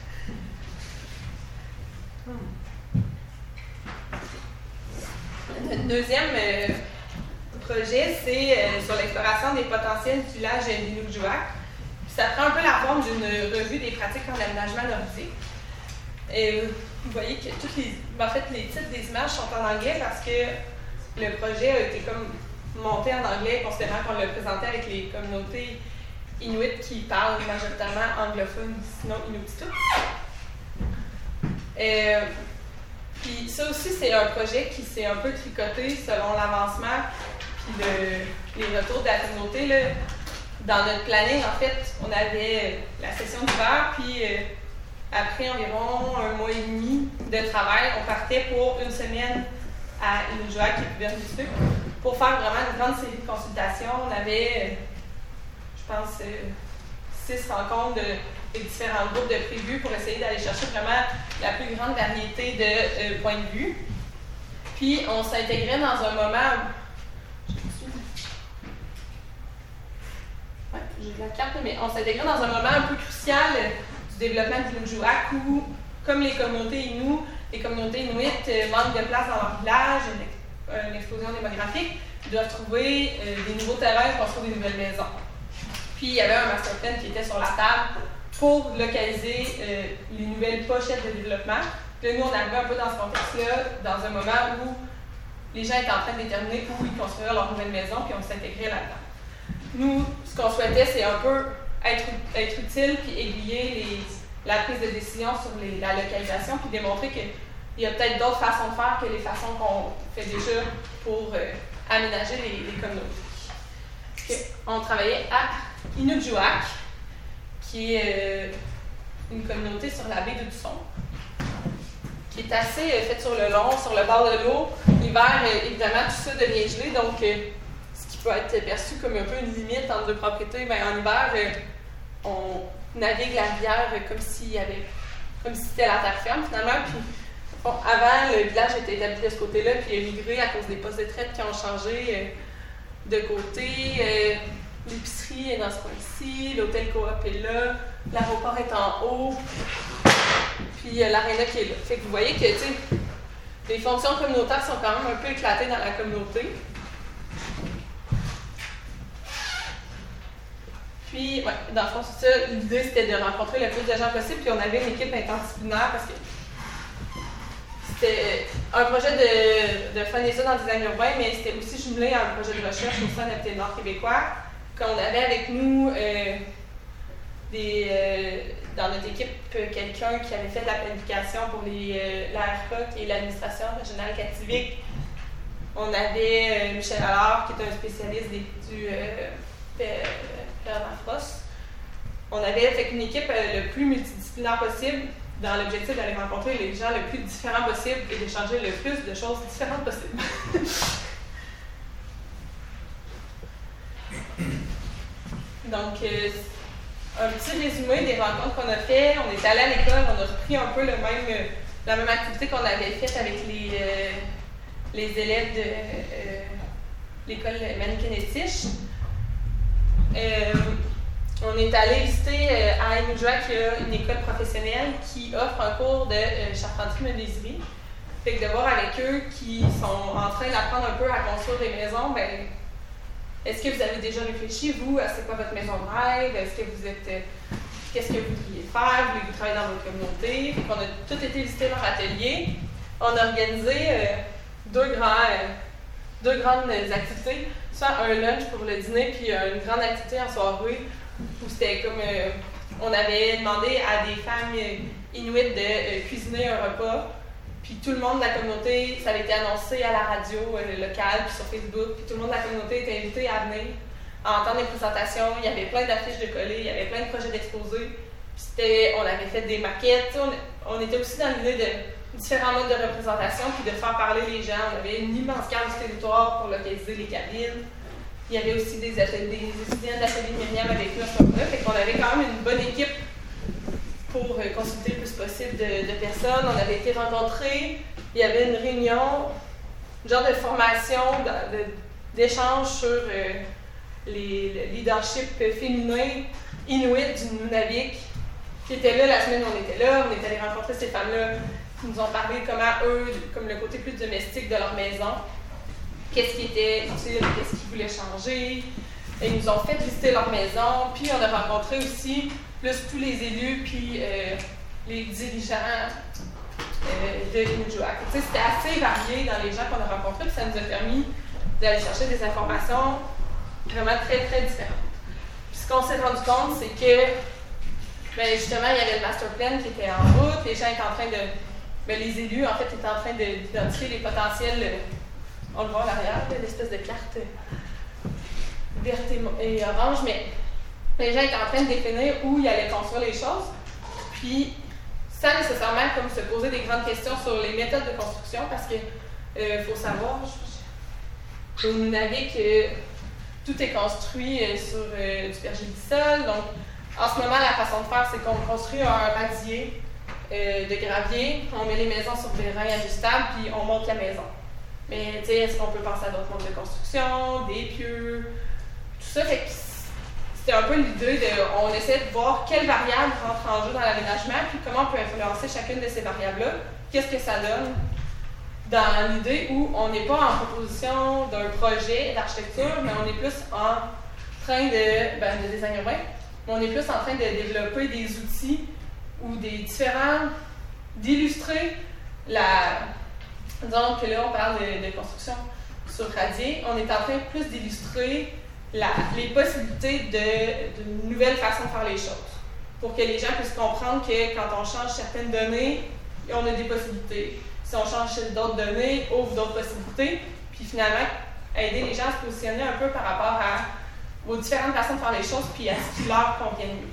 S1: Notre deuxième projet, c'est sur l'exploration des potentiels du village d'Inukjuak. Ça prend un peu la forme d'une revue des pratiques en aménagement nordique. Et vous voyez que les titres des images sont en anglais parce que le projet a été comme monté en anglais, considérant qu'on l'a présenté avec les communautés inuites qui parlent majoritairement anglophone, sinon inuktitut. Puis ça aussi, c'est un projet qui s'est un peu tricoté selon l'avancement puis les retours de la communauté. Là. Dans notre planning, en fait, on avait la session d'hiver, puis après environ un mois et demi de travail, on partait pour une semaine à Inukjuak, qui est plus du Sud, pour faire vraiment une grande série de consultations. On avait, je pense, 6 rencontres de différents groupes de prévus pour essayer d'aller chercher vraiment la plus grande variété de points de vue. Puis, on s'intégrait dans un moment... j'ai la carte, mais on s'intégrait dans un moment un peu crucial du développement d'Inukjuak où, comme les communautés Innu, les communautés Inuit manquent de place dans leur village, une explosion démographique, ils doivent trouver des nouveaux terrains pour construire des nouvelles maisons. Puis il y avait un master plan qui était sur la table pour localiser les nouvelles pochettes de développement. Puis là, nous, on arrivait un peu dans ce contexte-là, dans un moment où les gens étaient en train de déterminer où ils construiraient leur nouvelle maison, puis on s'intégrait là-dedans. Nous, ce qu'on souhaitait, c'est un peu être utile, puis aiguiller la prise de décision sur la localisation, puis démontrer qu'il y a peut-être d'autres façons de faire que les façons qu'on fait déjà pour aménager les communautés. On travaillait à Inukjuak, qui est une communauté sur la baie de Dusson, qui est assez faite sur le long, sur le bord de l'eau. L'hiver, évidemment, tout ça devient gelé, donc ce qui peut être perçu comme un peu une limite entre deux propriétés, bien, en hiver, on navigue la rivière comme si c'était la terre ferme, finalement. Puis, bon, avant, le village était établi de ce côté-là, puis il a migré à cause des postes de traite qui ont changé de côté. L'épicerie est dans ce coin-ci, l'hôtel Coop est là, l'aéroport est en haut, puis l'aréna qui est là. Fait que vous voyez que, tu sais, les fonctions communautaires sont quand même un peu éclatées dans la communauté. Puis, ouais, dans le fond, c'est ça, l'idée c'était de rencontrer le plus de gens possible, puis on avait une équipe interdisciplinaire parce que c'était un projet de faire des études en design urbain, mais c'était aussi jumelé à un projet de recherche au sein de l'Institut Nord québécois. Qu'on avait avec nous dans notre équipe quelqu'un qui avait fait de la planification pour l'ARPA, qui est l'administration régionale Kativik. On avait Michel Allard, qui est un spécialiste du permafrost. On avait fait une équipe le plus multidisciplinaire possible dans l'objectif d'aller rencontrer les gens le plus différents possible et d'échanger le plus de choses différentes possible. Donc, un petit résumé des rencontres qu'on a fait. On est allé à l'école, on a repris un peu la même activité qu'on avait faite avec les élèves de l'école Manikenetich. On est allé visiter à Inukjuak, il y a une école professionnelle qui offre un cours de charpenterie-menuiserie. Fait que de voir avec eux qui sont en train d'apprendre un peu à construire des maisons, ben, est-ce que vous avez déjà réfléchi, vous, à c'est quoi votre maison de rêve? Est-ce que vous êtes. Qu'est-ce que vous voudriez faire? Voulez-vous travailler dans votre communauté? Fait qu'on a tous été visiter leur atelier. On a organisé deux grandes activités, soit un lunch pour le dîner, puis une grande activité en soirée, où c'était comme. On avait demandé à des femmes inuites de cuisiner un repas. Puis tout le monde de la communauté, ça avait été annoncé à la radio locale, puis sur Facebook, puis tout le monde de la communauté était invité à venir, à entendre les présentations. Il y avait plein d'affiches de collées, il y avait plein de projets d'exposés. Puis on avait fait des maquettes. On était aussi dans l'idée de différents modes de représentation, puis de faire parler les gens. On avait une immense carte du territoire pour localiser les cabines. Il y avait aussi des étudiants de l'atelier de Myriam avec nous à ce moment-là. Fait qu'on avait quand même une bonne équipe pour consulter le plus possible de personnes. On avait été rencontrés, il y avait une réunion, une genre de formation, d'échange sur les leadership féminins inuits du Nunavik, qui étaient là la semaine où on était là. On est allé rencontrer ces femmes-là qui nous ont parlé comment eux, comme le côté plus domestique de leur maison, qu'est-ce qui était utile, qu'est-ce qu'ils voulaient changer. Et ils nous ont fait visiter leur maison, puis on a rencontré aussi plus tous les élus, puis les dirigeants de Inukjuak. C'était assez varié dans les gens qu'on a rencontrés, puis ça nous a permis d'aller chercher des informations vraiment très, très différentes. Puis ce qu'on s'est rendu compte, c'est que, ben, justement, il y avait le master plan qui était en route, les gens étaient en train de... Ben, les élus, en fait, étaient en train d'identifier les potentiels... on le voit à l'arrière, l'espèce de carte verte et orange, mais les gens étaient en train de définir où ils allaient construire les choses, puis sans nécessairement comme se poser des grandes questions sur les méthodes de construction, parce que faut savoir, au Nunavik, tout est construit sur du pergélisol. Donc, en ce moment, la façon de faire, c'est qu'on construit un radier de gravier, on met les maisons sur des reins ajustables, puis on monte la maison. Mais, tu sais, est-ce qu'on peut penser à d'autres modes de construction, des pieux, tout ça? Fait que c'était un peu l'idée on essaie de voir quelles variables rentrent en jeu dans l'aménagement, puis comment on peut influencer chacune de ces variables-là. Qu'est-ce que ça donne dans l'idée où on n'est pas en proposition d'un projet d'architecture, mais on est plus en train de design urbain, mais on est plus en train de développer des outils ou d'illustrer disons que là on parle de construction sur radier, on est en train plus d'illustrer les possibilités d'une nouvelle façon de faire les choses, pour que les gens puissent comprendre que quand on change certaines données, on a des possibilités. Si on change d'autres données, ouvre d'autres possibilités, puis finalement, aider les gens à se positionner un peu par rapport aux différentes façons de faire les choses, puis à ce qui leur convient mieux.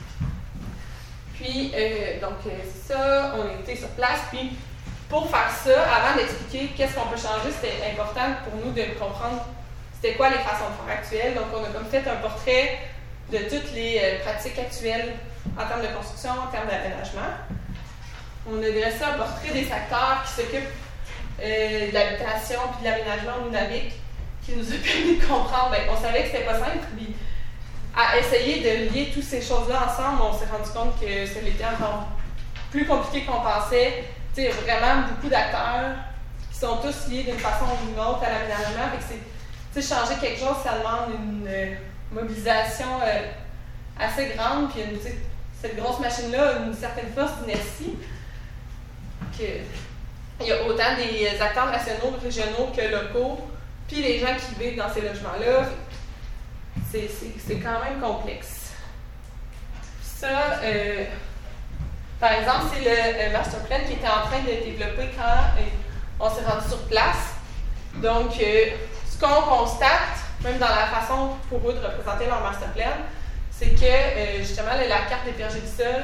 S1: Puis, c'est ça, on était sur place, puis pour faire ça, avant d'expliquer qu'est-ce qu'on peut changer, c'était important pour nous de comprendre c'était quoi les façons de faire actuelles. Donc, on a comme fait un portrait de toutes les pratiques actuelles en termes de construction, en termes d'aménagement. On a dressé un portrait des acteurs qui s'occupent de l'habitation et de l'aménagement au Nunavik, qui nous a permis de comprendre, on savait que c'était pas simple, puis à essayer de lier toutes ces choses-là ensemble, on s'est rendu compte que ça l'était encore plus compliqué qu'on pensait. Il y a vraiment beaucoup d'acteurs qui sont tous liés d'une façon ou d'une autre à l'aménagement. Changer quelque chose, ça demande une mobilisation assez grande, puis cette grosse machine-là a une certaine force d'inertie. Il y a autant des acteurs nationaux, régionaux que locaux, puis les gens qui vivent dans ces logements-là. C'est quand même complexe. Ça, par exemple, c'est le master plan qui était en train de développer quand on s'est rendu sur place. Donc, ce qu'on constate, même dans la façon pour eux de représenter leur master plan, c'est que justement la carte des bergers du sol,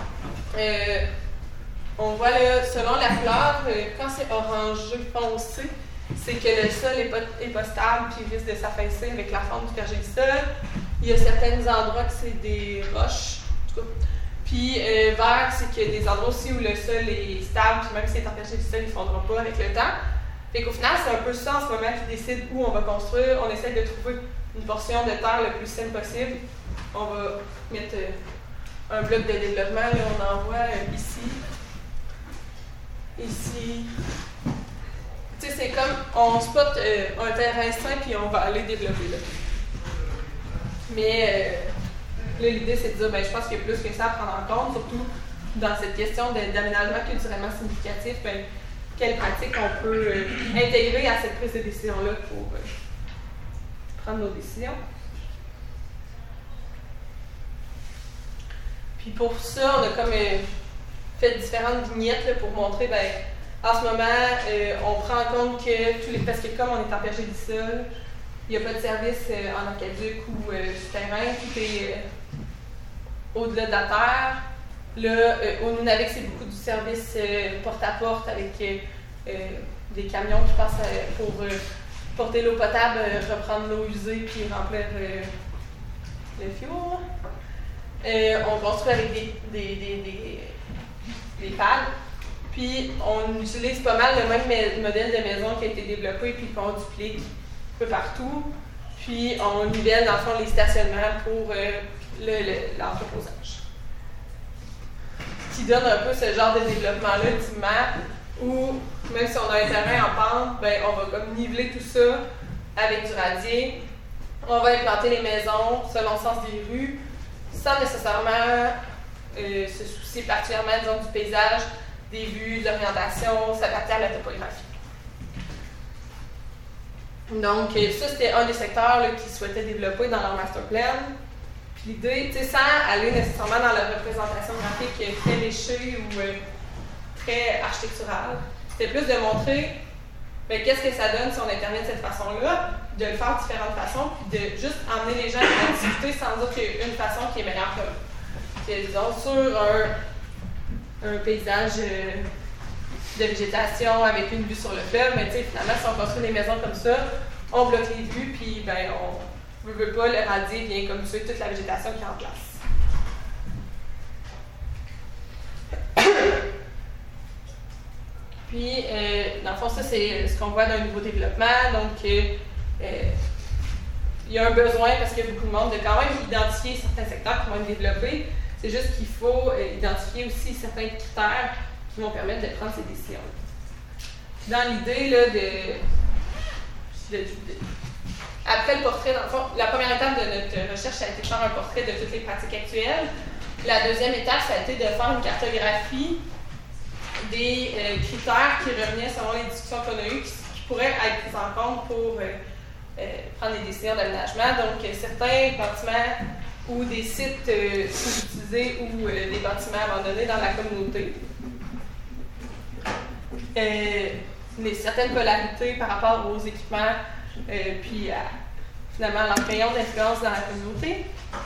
S1: on voit là, selon la couleur, quand c'est orangé foncé, c'est que le sol n'est pas stable et risque de s'affaisser avec la forme du berger du sol. Il y a certains endroits que c'est des roches, en tout cas. Puis vert, c'est qu'il y a des endroits aussi où le sol est stable, puis même si c'est en berger du sol, il ne fondra pas avec le temps. Fait qu'au final, c'est un peu ça en ce moment qui décide où on va construire. On essaie de trouver une portion de terre le plus saine possible. On va mettre un bloc de développement, là, on envoie ici. Ici. Tu sais, c'est comme on spot un terrain sain puis on va aller développer là. Mais là, l'idée, c'est de dire, je pense qu'il y a plus que ça à prendre en compte, surtout dans cette question d'aménagement culturellement significatif. Quelles pratiques on peut intégrer à cette prise de décision-là pour prendre nos décisions. Puis pour ça, on a comme fait différentes vignettes là, pour montrer, en ce moment, on prend en compte que parce que comme on est en berger du sol, il n'y a pas de service en aqueduc ou souterrain, tout est au-delà de la terre. Là, au Nunavik, c'est beaucoup du service porte-à-porte avec des camions qui passent pour porter l'eau potable, reprendre l'eau usée puis remplir le fuel. On construit avec des pales. Puis on utilise pas mal le même modèle de maison qui a été développé puis qu'on duplique un peu partout. Puis on nivelle dans le fond les stationnements pour l'entreposage. Qui donne un peu ce genre de développement-là ultimement où même si on a un terrain en pente, on va comme niveler tout ça avec du radier. On va implanter les maisons selon le sens des rues sans nécessairement se soucier particulièrement disons, du paysage, des vues, de l'orientation, s'adapter à la topographie. Donc ça, c'était un des secteurs là, qu'ils souhaitaient développer dans leur master plan. Puis l'idée, sans aller nécessairement dans la représentation graphique très léchée ou très architecturale, c'était plus de montrer qu'est-ce que ça donne si on intervient de cette façon-là, de le faire de différentes façons, puis de juste emmener les gens à discuter sans dire qu'il y a une façon qui est meilleure que l'autre. Disons, sur un paysage de végétation avec une vue sur le fleuve, mais finalement, si on construit des maisons comme ça, on bloque les vues, puis on ne veut pas, le radier vient comme tuer toute la végétation qui est en place. Puis, dans le fond, ça, c'est ce qu'on voit dans un nouveau développement. Donc, il y a un besoin, parce qu'il y a beaucoup de monde, de quand même identifier certains secteurs qui vont être développés. C'est juste qu'il faut identifier aussi certains critères qui vont permettre de prendre ces décisions. Dans l'idée là, après le portrait, dans le fond, la première étape de notre recherche, ça a été de faire un portrait de toutes les pratiques actuelles. La deuxième étape, ça a été de faire une cartographie des critères qui revenaient selon les discussions qu'on a eues, qui pourraient être pris en compte pour prendre des décisions d'aménagement. Donc, certains bâtiments ou des sites sous-utilisés ou des bâtiments abandonnés dans la communauté. Certaines polarités par rapport aux équipements, puis finalement leur rayon d'influence dans la communauté.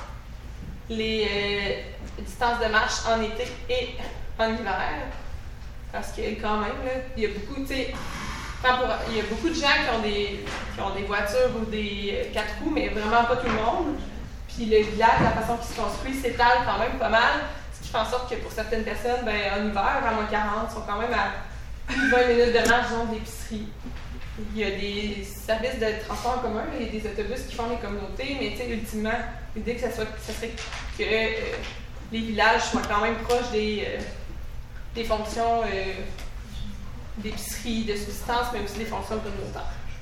S1: Les distances de marche en été et en hiver. Parce que quand même, là, il y a beaucoup, il y a beaucoup de gens qui ont des voitures ou des 4 roues, mais vraiment pas tout le monde. Puis le village, la façon qu'il se construit, s'étale quand même pas mal. Ce qui fait en sorte que pour certaines personnes, en hiver, à moins 40, sont quand même à 20 minutes de marche, disons, d'épicerie. Il y a des services de transport en commun, il y a des autobus qui font les communautés, mais ultimement, l'idée que ça serait que les villages soient quand même proches des fonctions d'épicerie, de subsistance, mais aussi des fonctions communautaires.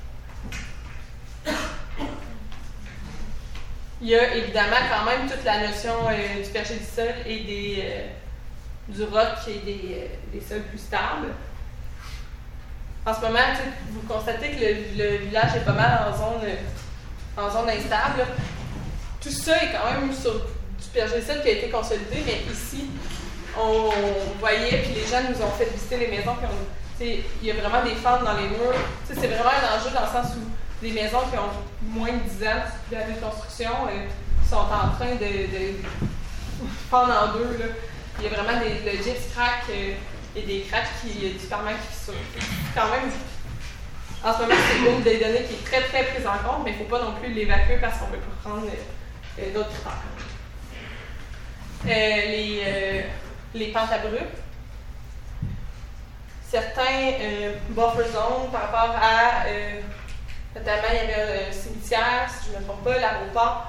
S1: Il y a évidemment quand même toute la notion du perché du sol et du roc et des sols plus stables. En ce moment, vous constatez que le village est pas mal en zone instable. Tout ça est quand même sur du perché du sol qui a été consolidé, mais ici, on voyait, puis les gens nous ont fait visiter les maisons, puis il y a vraiment des fentes dans les murs. C'est vraiment un enjeu dans le sens où des maisons qui ont moins de 10 ans de construction sont en train de fendre en deux. Là. Il y a vraiment le gyps crack et des cracks du parement qui sont quand même. En ce moment, c'est une des données qui est très très prise en compte, mais il ne faut pas non plus l'évacuer parce qu'on peut pas prendre d'autres critères. Les pentes abruptes. Certains buffer zones par rapport à, notamment il y avait le cimetière, si je ne me trompe pas, l'aéroport,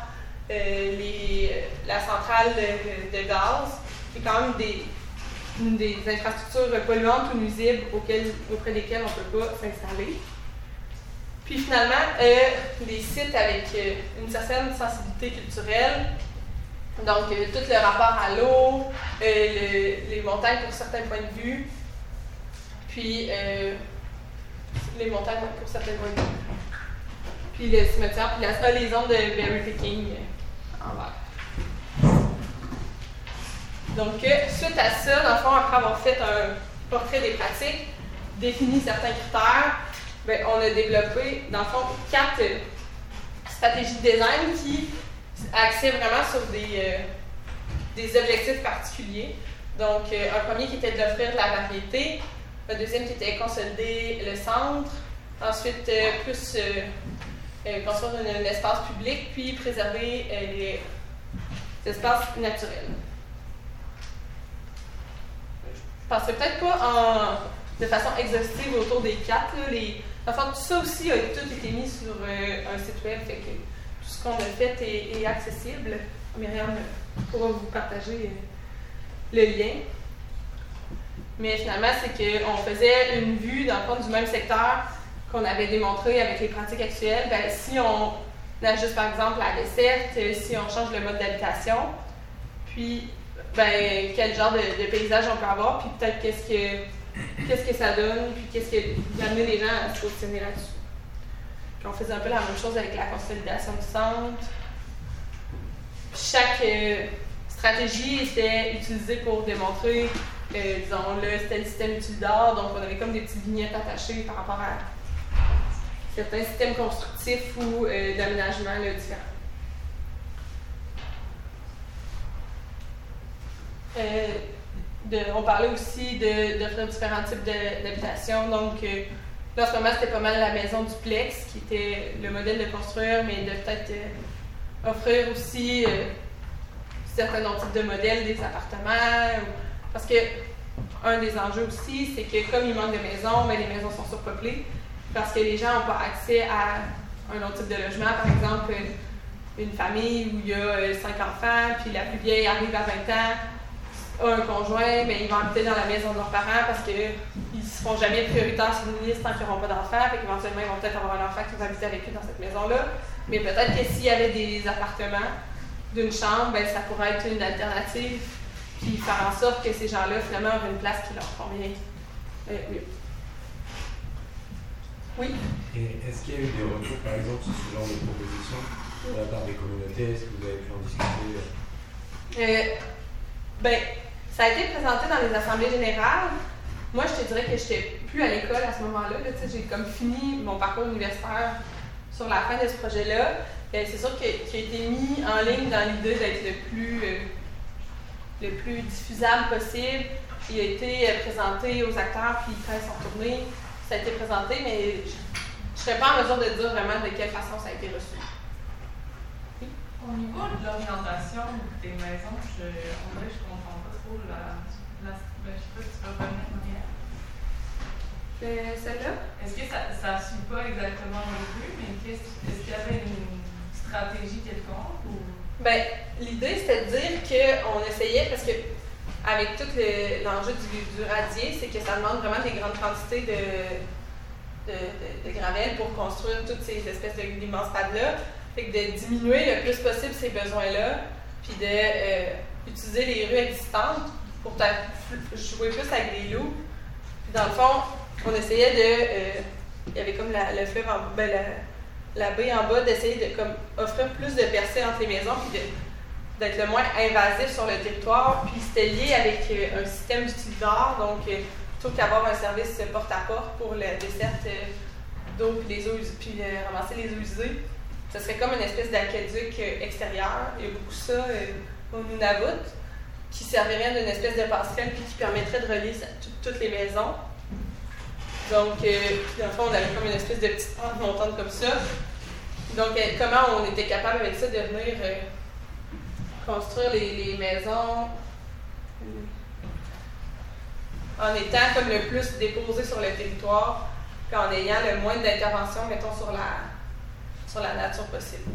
S1: la centrale de gaz, qui est quand même des infrastructures polluantes ou nuisibles auprès desquelles on ne peut pas s'installer. Puis finalement, des sites avec une certaine sensibilité culturelle, donc tout le rapport à l'eau, les montagnes pour certains points de vue, puis les montagnes pour certains points de vue, puis le cimetière, puis les zones de berry picking en vert. Donc, suite à ça, dans le fond, après avoir fait un portrait des pratiques, défini certains critères, on a développé, dans le fond, 4 stratégies de design qui axaient vraiment sur des objectifs particuliers. Donc, un premier qui était d'offrir de la variété, un deuxième qui était consolider le centre, ensuite plus construire un espace public, puis préserver les espaces naturels. Je ne passerai peut-être pas de façon exhaustive autour des 4. Enfin, tout ça aussi a tout été mis sur un site web, fait que tout ce qu'on a fait est accessible. Myriam pourra vous partager le lien. Mais finalement, c'est qu'on faisait une vue, dans le fond, du même secteur qu'on avait démontré avec les pratiques actuelles. Si on ajuste, par exemple, la desserte, si on change le mode d'habitation, puis quel genre de paysage on peut avoir, puis peut-être qu'est-ce que ça donne, puis qu'est-ce qui a amené les gens à se positionner là-dessus. Puis on faisait un peu la même chose avec la consolidation du centre. Chaque stratégie était utilisée pour démontrer, disons-le, c'était le système utilitaire, donc on avait comme des petites vignettes attachées par rapport à certains systèmes constructifs ou d'aménagement différents. On parlait aussi d'offrir différents types d'habitations. Donc, là, en ce moment, c'était pas mal la maison duplex qui était le modèle de construire, mais de peut-être offrir aussi certains autres types de modèles, des appartements. Parce que un des enjeux aussi, c'est que comme il manque de maisons, les maisons sont surpeuplées parce que les gens n'ont pas accès à un autre type de logement, par exemple une famille où il y a 5 enfants, puis la plus vieille arrive à 20 ans, a un conjoint, mais ils vont habiter dans la maison de leurs parents parce qu'ils ne seront jamais prioritaires sur une liste tant qu'ils n'auront pas d'enfants, fait qu'éventuellement ils vont peut-être avoir un enfant qui va habiter avec eux dans cette maison-là. Mais peut-être que s'il y avait des appartements d'une chambre, ben, ça pourrait être une alternative, puis faire en sorte que ces gens-là, finalement, auraient une place qui leur convient mieux. Oui?
S3: Et est-ce qu'il y a eu des retours, par exemple, sur ce genre de proposition de la part des communautés? Est-ce que vous avez pu en discuter?
S1: Ben, ça a été présenté dans les assemblées générales. Moi, je te dirais que je n'étais plus à l'école à ce moment-là. Là, j'ai comme fini mon parcours universitaire sur la fin de ce projet-là. C'est sûr qu'il a été mis en ligne dans l'idée d'être le plus diffusable possible. Il a été présenté aux acteurs, puis quand ils sont tournés, ça a été présenté, mais je ne serais pas en mesure de dire vraiment de quelle façon ça a été reçu.
S4: Oui? Au niveau de l'orientation des maisons, en vrai, je ne comprends pas trop je ne sais pas si tu peux revenir en arrière.
S1: Celle-là?
S4: Est-ce que ça ne suit pas exactement le but, mais est-ce qu'il y avait une stratégie quelconque? Ou... Ben,
S1: l'idée, c'était de dire qu'on essayait, parce que avec tout l'enjeu du radier, c'est que ça demande vraiment des grandes quantités de gravelle pour construire toutes ces espèces d'immenses stades-là. Fait que de diminuer le plus possible ces besoins-là, puis d'utiliser les rues existantes pour jouer plus avec des loups. Puis dans le fond, on essayait il y avait comme le fleuve la baie en bas, d'essayer de comme offrir plus de percées entre les maisons, puis d'être le moins invasif sur le territoire. Puis c'était lié avec un système d'utilitaire, donc plutôt qu'avoir un service porte-à-porte pour la desserte d'eau puis ramasser les eaux usées, ce serait comme une espèce d'aqueduc extérieur. Il y a beaucoup ça au Nunavut, qui servirait d'une espèce de passerelle puis qui permettrait de relier toutes les maisons. Donc, dans le fond, on avait comme une espèce de petite pente montante comme ça. Donc, comment on était capable avec ça de venir construire les maisons en étant comme le plus déposé sur le territoire, puis en ayant le moins d'intervention, mettons, sur la nature possible.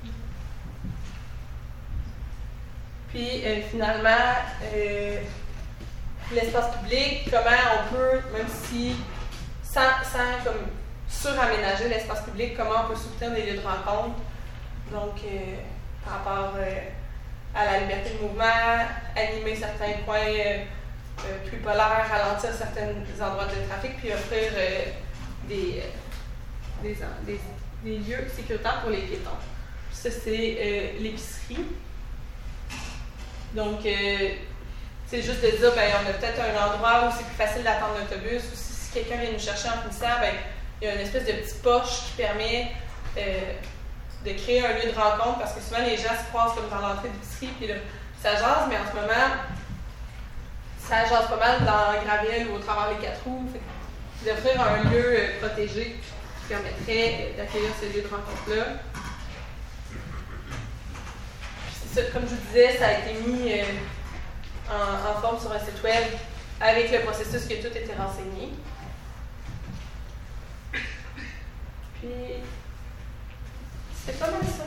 S1: Puis, finalement, l'espace public, comment on peut, même si sans comme suraménager l'espace public, comment on peut soutenir des lieux de rencontre. Donc, par rapport à la liberté de mouvement, animer certains coins plus polaires, ralentir certains endroits de trafic, puis offrir des lieux sécuritaires pour les piétons. Ça, c'est l'épicerie. Donc, c'est juste de dire, ben, on a peut-être un endroit où c'est plus facile d'attendre l'autobus, ou si quelqu'un vient nous chercher en finissant, ben, il y a une espèce de petite poche qui permet de créer un lieu de rencontre, parce que souvent les gens se croisent comme dans l'entrée d'épicerie, puis là, ça jase, mais en ce moment, ça jase pas mal dans Gravel ou au travers les 4 roues. D'offrir un lieu protégé qui permettrait d'accueillir ce lieu de rencontre-là. Ça, comme je vous disais, ça a été mis en forme sur un site web avec le processus que tout était renseigné. Puis, c'est pas mal ça.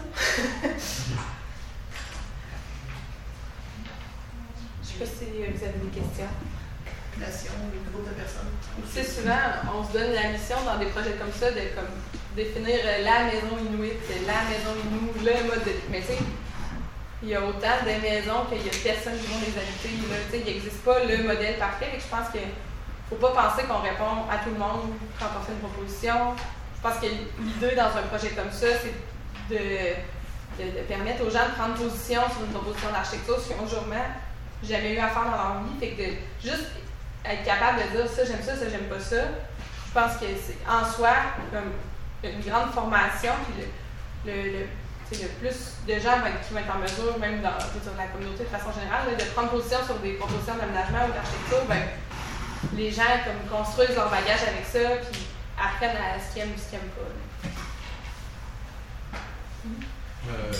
S1: Je sais pas si vous avez des questions.
S5: Le groupe de personnes.
S1: Tu sais, souvent, on se donne la mission dans des projets comme ça de définir la maison inuit, la maison inou, le mode de vie. Mais tu sais, il y a autant de maisons qu'il y a personnes qui vont les habiter. Là, tu sais, il n'existe pas le modèle parfait. Et je pense qu'il ne faut pas penser qu'on répond à tout le monde quand on fait une proposition. Je pense que l'idée dans un projet comme ça, c'est de permettre aux gens de prendre position sur une proposition d'architecture qu'ils n'ont jamais eu à faire dans leur vie. Fait que de juste être capable de dire ça j'aime ça j'aime pas ça, je pense que c'est en soi comme une grande formation, puis le plus de gens qui vont être en mesure, même dans la communauté de façon générale, de prendre position sur des propositions d'aménagement ou d'architecture, ben, les gens comme construisent leur bagage avec ça, puis apprennent à ce qu'ils aiment ou ce qu'ils n'aiment pas.